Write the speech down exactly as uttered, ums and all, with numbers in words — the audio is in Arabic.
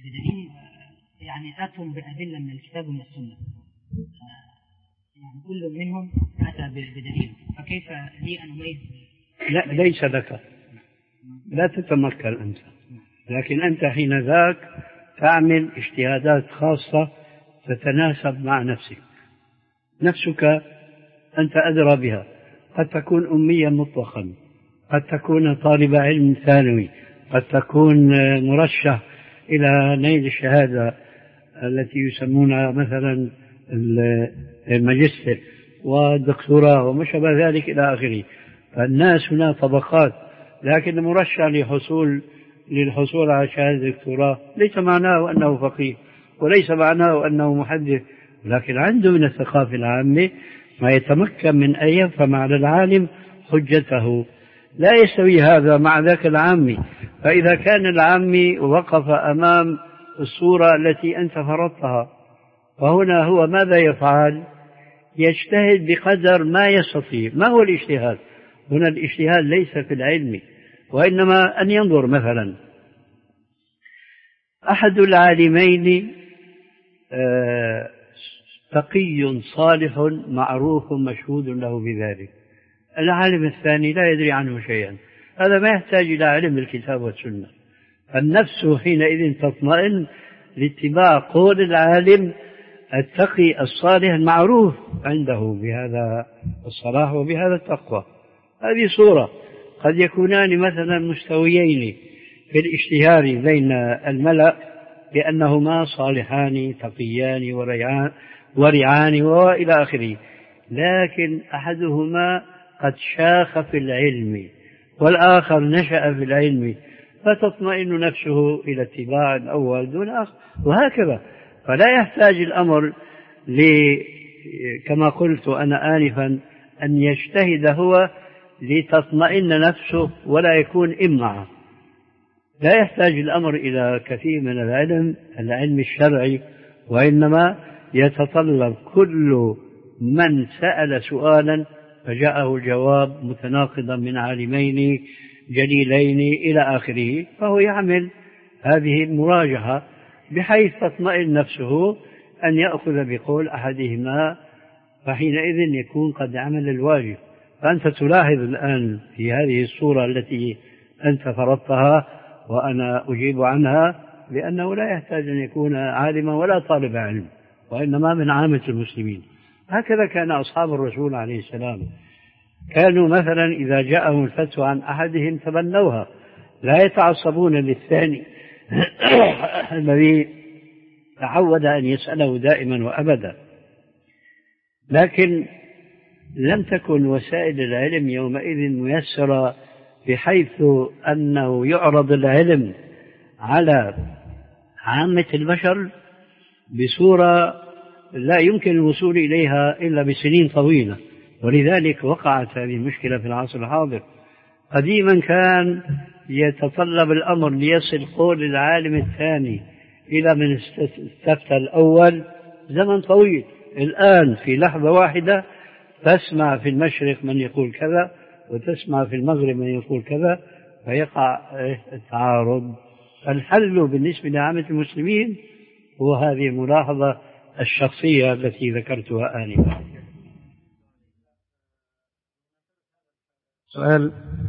بدليل يعني أتهم بأدلة من الكتاب ومن السنة، يعني كل منهم أتى بدليل، فكيف لي أن أميز؟ لا ليس لك، لا تتمكن أنت، لكن أنت حين ذاك تعمل اجتهادات خاصة تتناسب مع نفسك. نفسك أنت أدرى بها، قد تكون أميا مطلقا، قد تكون طالب علم ثانوي، قد تكون مرشح إلى نيل الشهادة التي يسمونها مثلا الماجستير والدكتوراه وما شابه ذلك إلى آخره. فالناس هنا طبقات، لكن مرشح لحصول للحصول على شهادة دكتوراه ليس معناه أنه فقيه وليس معناه أنه محدث، لكن عنده من الثقافة العامة ما يتمكن من أن يفهم على العالم حجته. لا يستوي هذا مع ذاك العامي. فإذا كان العامي وقف أمام الصورة التي أنت فرضتها، فهنا هو ماذا يفعل؟ يجتهد بقدر ما يستطيع. ما هو الاجتهاد هنا؟ الاجتهاد ليس في العلم، وإنما أن ينظر مثلا أحد العالمين تقي صالح معروف مشهود له بذلك، العالم الثاني لا يدري عنه شيئا، هذا ما يحتاج إلى علم الكتاب والسنة. فالنفس حينئذ تطمئن لاتباع قول العالم التقي الصالح المعروف عنده بهذا الصلاح وبهذا التقوى. هذه صورة. قد يكونان مثلا مستويين في الاشتهار بين الملأ بأنهما صالحان تقيان وريعان ورعان وإلى آخره، لكن أحدهما قد شاخ في العلم والآخر نشأ في العلم، فتطمئن نفسه إلى اتباع الأول دون آخر، وهكذا. فلا يحتاج الأمر كما قلت أنا آنفا أن يجتهد هو لتطمئن نفسه ولا يكون إمعة. لا يحتاج الأمر إلى كثير من العلم العلم الشرعي، وإنما يتطلب كل من سأل سؤالا فجاءه الجواب متناقضا من عالمين جليلين إلى آخره، فهو يعمل هذه المراجعة بحيث تطمئن نفسه أن يأخذ بقول أحدهما، فحينئذ يكون قد عمل الواجب. فأنت تلاحظ الآن في هذه الصورة التي أنت فرضتها وأنا أجيب عنها بأنه لا يحتاج أن يكون عالما ولا طالب علم، وإنما من عامة المسلمين. هكذا كان أصحاب الرسول عليه السلام، كانوا مثلا إذا جاءهم الفتوى عن أحدهم تبنوها، لا يتعصبون للثاني الذي تعود أن يسأله دائما وأبدا. لكن لم تكن وسائل العلم يومئذ ميسرة بحيث أنه يعرض العلم على عامة البشر بصورة لا يمكن الوصول إليها إلا بسنين طويلة، ولذلك وقعت هذه المشكلة في العصر الحاضر. قديما كان يتطلب الأمر ليصل قول العالم الثاني إلى من استفتى الأول زمن طويل. الآن في لحظة واحدة تسمع في المشرق من يقول كذا وتسمع في المغرب من يقول كذا، فيقع التعارض. الحل بالنسبة لعامة المسلمين هو هذه الملاحظة الشخصية التي ذكرتها آنفا. سؤال